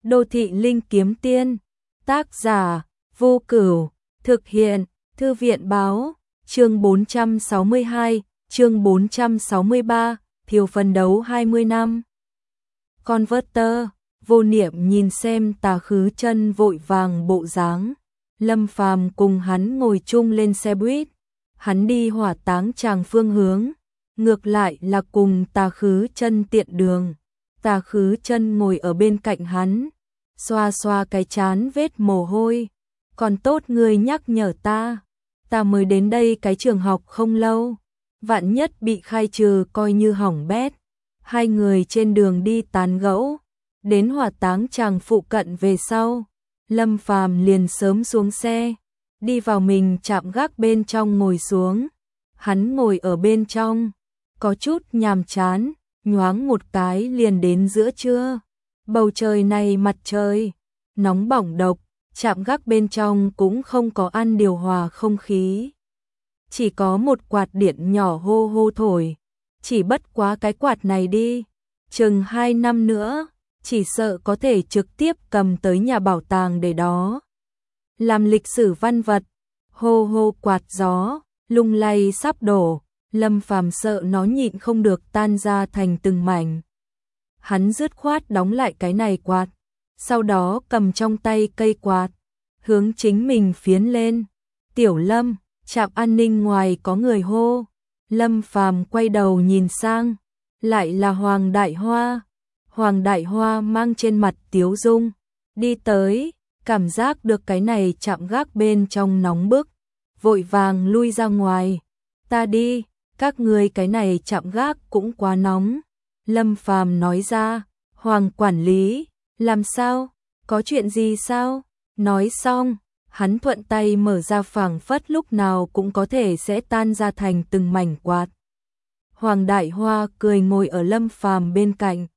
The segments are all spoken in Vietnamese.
Đô thị linh kiếm tiên, tác giả Vô Cửu, thực hiện Thư viện báo, chương 462, chương 463, thiếu phấn đấu 20 năm. Converter, Vô Niệm nhìn xem Tà Khứ Chân vội vàng bộ dáng, Lâm Phàm cùng hắn ngồi chung lên xe buýt, hắn đi Hỏa Táng Tràng phương hướng, ngược lại là cùng Tà Khứ Chân tiện đường. Tà Khứ Chân ngồi ở bên cạnh hắn, xoa xoa cái trán vết mồ hôi, còn tốt ngươi nhắc nhở ta mới đến đây cái trường học không lâu, vạn nhất bị khai trừ coi như hỏng bét. Hai người trên đường đi tán gẫu, đến Hỏa Táng Tràng phụ cận về sau, Lâm Phàm liền sớm xuống xe, đi vào mình trạm gác bên trong ngồi xuống. Hắn ngồi ở bên trong, có chút nhàm chán, nhoáng một cái liền đến giữa trưa. Bầu trời này mặt trời nóng bỏng độc, trạm gác bên trong cũng không có ăn điều hòa không khí, chỉ có một quạt điện nhỏ hô hô thổi. Chỉ bất quá cái quạt này đi, chừng 2 năm nữa, chỉ sợ có thể trực tiếp cầm tới nhà bảo tàng để đó làm lịch sử văn vật. Hô hô quạt gió, lung lay sắp đổ, Lâm Phàm sợ nó nhịn không được tan ra thành từng mảnh. Hắn dứt khoát đóng lại cái này quạt, sau đó cầm trong tay cây quạt, hướng chính mình phiến lên. Tiểu Lâm, trạm an ninh ngoài có người hô. Lâm Phàm quay đầu nhìn sang, lại là Hoàng Đại Hoa. Hoàng Đại Hoa mang trên mặt tiếu dung, đi tới, cảm giác được cái này trạm gác bên trong nóng bức, vội vàng lui ra ngoài. Ta đi, các ngươi cái này trạm gác cũng quá nóng. Lâm Phàm nói ra. Hoàng quản lý, làm sao, có chuyện gì sao? Nói xong, hắn thuận tay mở ra phảng phất lúc nào cũng có thể sẽ tan ra thành từng mảnh quạt. Hoàng Đại Hoa cười ngồi ở Lâm Phàm bên cạnh,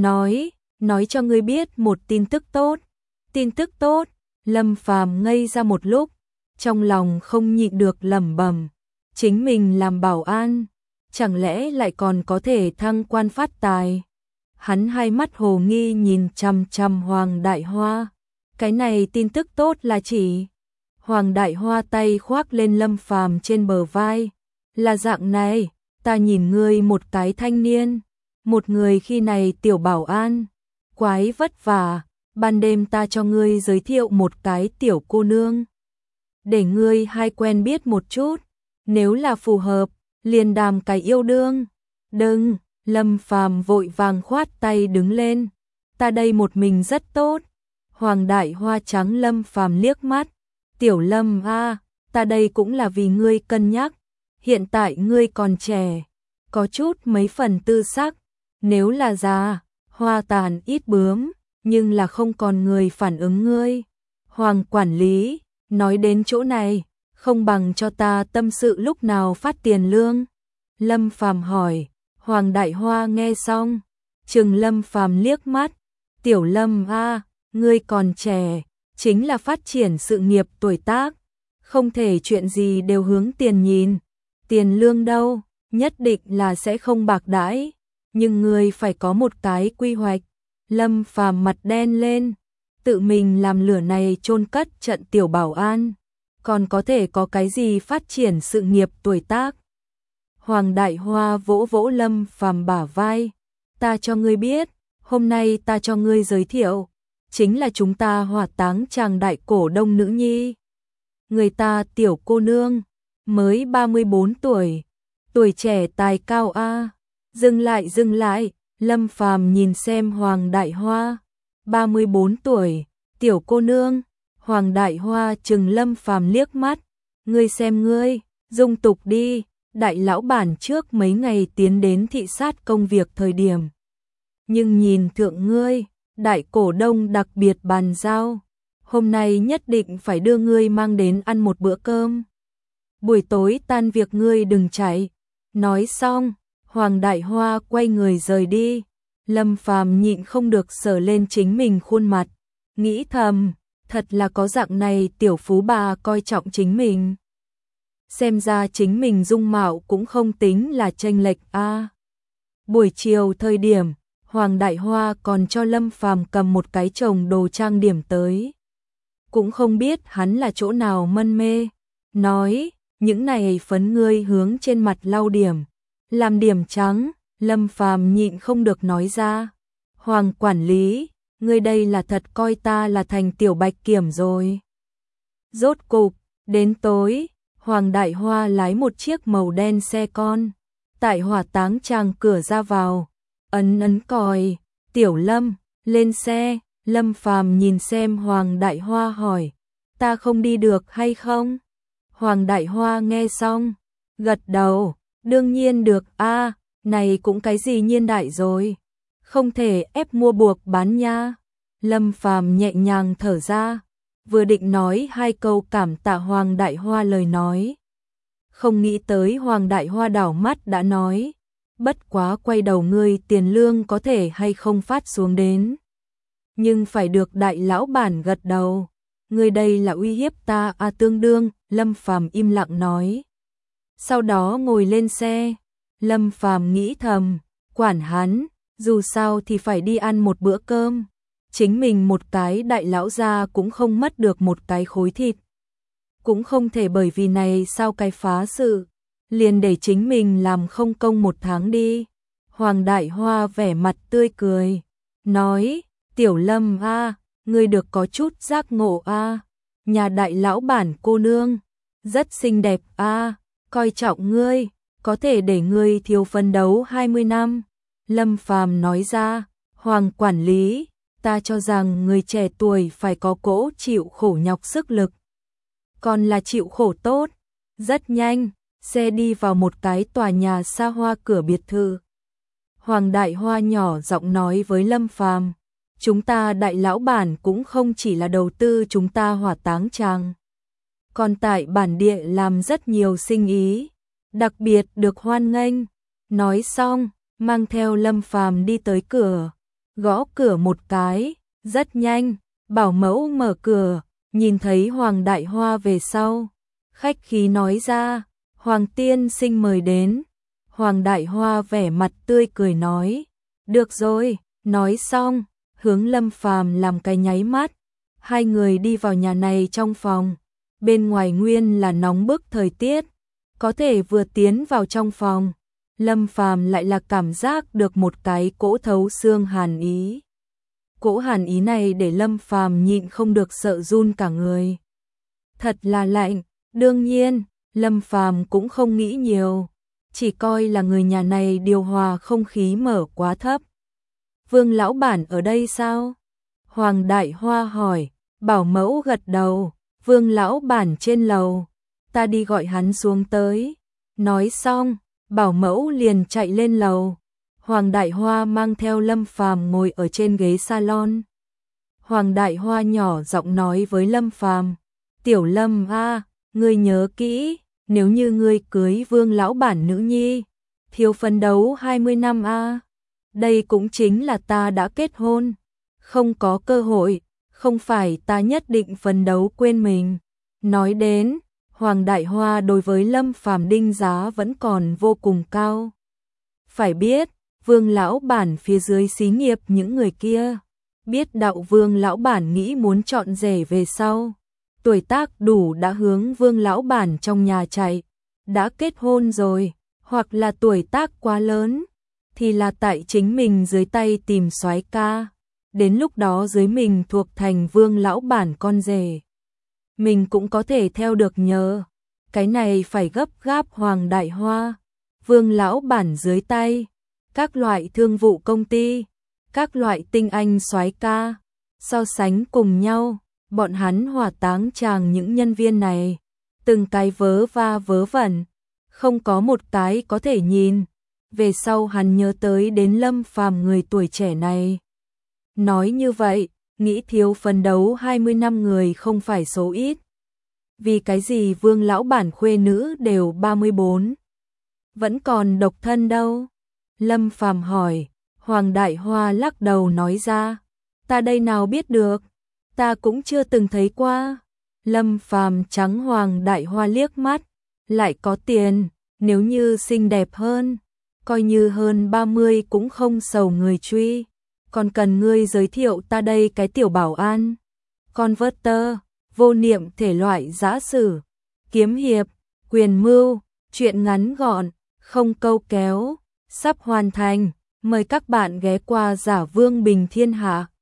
nói cho ngươi biết một tin tức tốt. Tin tức tốt? Lâm Phàm ngây ra một lúc, trong lòng không nhịn được lẩm bẩm, chính mình làm bảo an, chẳng lẽ lại còn có thể thăng quan phát tài? Hắn hai mắt hồ nghi nhìn chằm chằm Hoàng Đại Hoa. Cái này tin tức tốt là chỉ? Hoàng Đại Hoa tay khoác lên Lâm Phàm trên bờ vai. Là dạng này, ta nhìn ngươi một cái thanh niên, một người khi này tiểu bảo an, quái vất vả, ban đêm ta cho ngươi giới thiệu một cái tiểu cô nương, để ngươi hai quen biết một chút, nếu là phù hợp, liền đàm cái yêu đương. Đừng, Lâm Phàm vội vàng khoát tay đứng lên, ta đây một mình rất tốt. Hoàng Đại Hoa trắng Lâm Phàm liếc mắt, Tiểu Lâm a, ta đây cũng là vì ngươi cân nhắc, hiện tại ngươi còn trẻ, có chút mấy phần tư sắc, nếu là già, hoa tàn ít bướm, nhưng là không còn người phản ứng ngươi. Hoàng quản lý, nói đến chỗ này, không bằng cho ta tâm sự lúc nào phát tiền lương? Lâm Phàm hỏi. Hoàng Đại Hoa nghe xong, chừng Lâm Phàm liếc mắt, Tiểu Lâm a, ngươi còn trẻ, chính là phát triển sự nghiệp tuổi tác, không thể chuyện gì đều hướng tiền nhìn. Tiền lương đâu, nhất định là sẽ không bạc đãi, nhưng ngươi phải có một cái quy hoạch. Lâm Phàm mặt đen lên, tự mình làm lửa này chôn cất trận tiểu bảo an, còn có thể có cái gì phát triển sự nghiệp tuổi tác? Hoàng Đại Hoa vỗ vỗ Lâm Phàm bả vai, ta cho ngươi biết, hôm nay ta cho ngươi giới thiệu, chính là chúng ta Hỏa Táng Tràng đại cổ đông nữ nhi. Người ta tiểu cô nương, mới 34 tuổi, tuổi trẻ tài cao a. Dừng lại, Lâm Phàm nhìn xem Hoàng Đại Hoa, 34 tuổi, tiểu cô nương. Hoàng Đại Hoa chừng Lâm Phàm liếc mắt, ngươi xem ngươi, dung tục đi. Đại lão bản trước mấy ngày tiến đến thị sát công việc thời điểm, nhưng nhìn thượng ngươi, đại cổ đông đặc biệt bàn giao, hôm nay nhất định phải đưa ngươi mang đến ăn một bữa cơm. Buổi tối tan việc ngươi đừng chạy. Nói xong, Hoàng Đại Hoa quay người rời đi. Lâm Phàm nhịn không được sờ lên chính mình khuôn mặt, nghĩ thầm, thật là có dạng này tiểu phú bà coi trọng chính mình. Xem ra chính mình dung mạo cũng không tính là chênh lệch a. Buổi chiều thời điểm, Hoàng Đại Hoa còn cho Lâm Phàm cầm một cái chồng đồ trang điểm tới. Cũng không biết hắn là chỗ nào mân mê, nói, những này phấn ngươi hướng trên mặt lau điểm, làm điểm trắng. Lâm Phàm nhịn không được nói ra, Hoàng quản lý, ngươi đây là thật coi ta là thành tiểu bạch kiểm rồi. Rốt cục, đến tối, Hoàng Đại Hoa lái một chiếc màu đen xe con, tại hỏa táng tràng cửa ra vào, ấn còi, Tiểu Lâm, lên xe. Lâm Phàm nhìn xem Hoàng Đại Hoa hỏi, ta không đi được hay không? Hoàng Đại Hoa nghe xong, gật đầu, đương nhiên được a, này cũng cái gì nhiên đại rồi, không thể ép mua buộc bán nha. Lâm Phàm nhẹ nhàng thở ra, vừa định nói hai câu cảm tạ Hoàng Đại Hoa lời nói. Không nghĩ tới Hoàng Đại Hoa đảo mắt đã nói, bất quá quay đầu ngươi tiền lương có thể hay không phát xuống đến. Nhưng phải được đại lão bản gật đầu, ngươi đây là uy hiếp ta à tương đương, Lâm Phàm im lặng nói. Sau đó ngồi lên xe, Lâm Phàm nghĩ thầm, quản hắn, dù sao thì phải đi ăn một bữa cơm. Chính mình một cái đại lão gia cũng không mất được một cái khối thịt. Cũng không thể bởi vì này sao cái phá sự, liền để chính mình làm không công một tháng đi. Hoàng Đại Hoa vẻ mặt tươi cười, nói, Tiểu Lâm a, ngươi được có chút giác ngộ a, nhà đại lão bản cô nương, rất xinh đẹp a, coi trọng ngươi, có thể để ngươi thiếu phấn đấu 20 năm. Lâm Phàm nói ra, Hoàng quản lý, ta cho rằng người trẻ tuổi phải có cỗ chịu khổ nhọc sức lực. Còn là chịu khổ tốt. Rất nhanh, xe đi vào một cái tòa nhà xa hoa cửa biệt thự. Hoàng Đại Hoa nhỏ giọng nói với Lâm Phàm, chúng ta đại lão bản cũng không chỉ là đầu tư chúng ta hỏa táng tràng, còn tại bản địa làm rất nhiều sinh ý, đặc biệt được hoan nghênh. Nói xong, mang theo Lâm Phàm đi tới cửa, gõ cửa một cái, rất nhanh, bảo mẫu mở cửa, nhìn thấy Hoàng Đại Hoa về sau, khách khí nói ra, Hoàng tiên sinh mời đến. Hoàng Đại Hoa vẻ mặt tươi cười nói, được rồi. Nói xong, hướng Lâm Phàm làm cái nháy mắt, hai người đi vào nhà này. Trong phòng, bên ngoài nguyên là nóng bức thời tiết, có thể vừa tiến vào trong phòng, Lâm Phàm lại là cảm giác được một cái cỗ thấu xương hàn ý. Cỗ hàn ý này để Lâm Phàm nhịn không được sợ run cả người. Thật là lạnh. Đương nhiên, Lâm Phàm cũng không nghĩ nhiều, chỉ coi là người nhà này điều hòa không khí mở quá thấp. Vương lão bản ở đây sao? Hoàng Đại Hoa hỏi. Bảo mẫu gật đầu, Vương lão bản trên lầu, ta đi gọi hắn xuống tới. Nói xong, bảo mẫu liền chạy lên lầu. Hoàng Đại Hoa mang theo Lâm Phàm ngồi ở trên ghế salon. Hoàng Đại Hoa nhỏ giọng nói với Lâm Phàm, Tiểu Lâm a, ngươi nhớ kỹ, nếu như ngươi cưới Vương lão bản nữ nhi, thiếu phấn đấu 20 năm a. Đây cũng chính là ta đã kết hôn, không có cơ hội, không phải ta nhất định phấn đấu quên mình. Nói đến, Hoàng Đại Hoa đối với Lâm Phàm đinh giá vẫn còn vô cùng cao. Phải biết, Vương lão bản phía dưới xí nghiệp những người kia, biết đạo Vương lão bản nghĩ muốn chọn rể về sau, tuổi tác đủ đã hướng Vương lão bản trong nhà chạy, đã kết hôn rồi, hoặc là tuổi tác quá lớn, thì là tại chính mình dưới tay tìm soái ca, đến lúc đó dưới mình thuộc thành Vương lão bản con rể, mình cũng có thể theo được nhờ. Cái này phải gấp gáp. Hoàng Đại Hoa, Vương lão bản dưới tay, các loại thương vụ công ty, các loại tinh anh soái ca, so sánh cùng nhau, bọn hắn hỏa táng tràng những nhân viên này, từng cái vớ va vớ vẩn, không có một cái có thể nhìn. Về sau hắn nhớ tới đến Lâm Phàm người tuổi trẻ này. Nói như vậy, nghĩ thiếu phấn đấu 20 năm người không phải số ít. Vì cái gì Vương lão bản khuê nữ đều 34, vẫn còn độc thân đâu? Lâm Phàm hỏi. Hoàng Đại Hoa lắc đầu nói ra, ta đây nào biết được, ta cũng chưa từng thấy qua. Lâm Phàm trắng Hoàng Đại Hoa liếc mắt, lại có tiền, nếu như xinh đẹp hơn, coi như hơn 30 cũng không sầu người truy. Còn cần ngươi giới thiệu ta đây cái tiểu bảo an. Converter, vô niệm thể loại giã sử, kiếm hiệp, quyền mưu, truyện ngắn gọn, không câu kéo, sắp hoàn thành. Mời các bạn ghé qua Giả Vương Bình Thiên Hạ.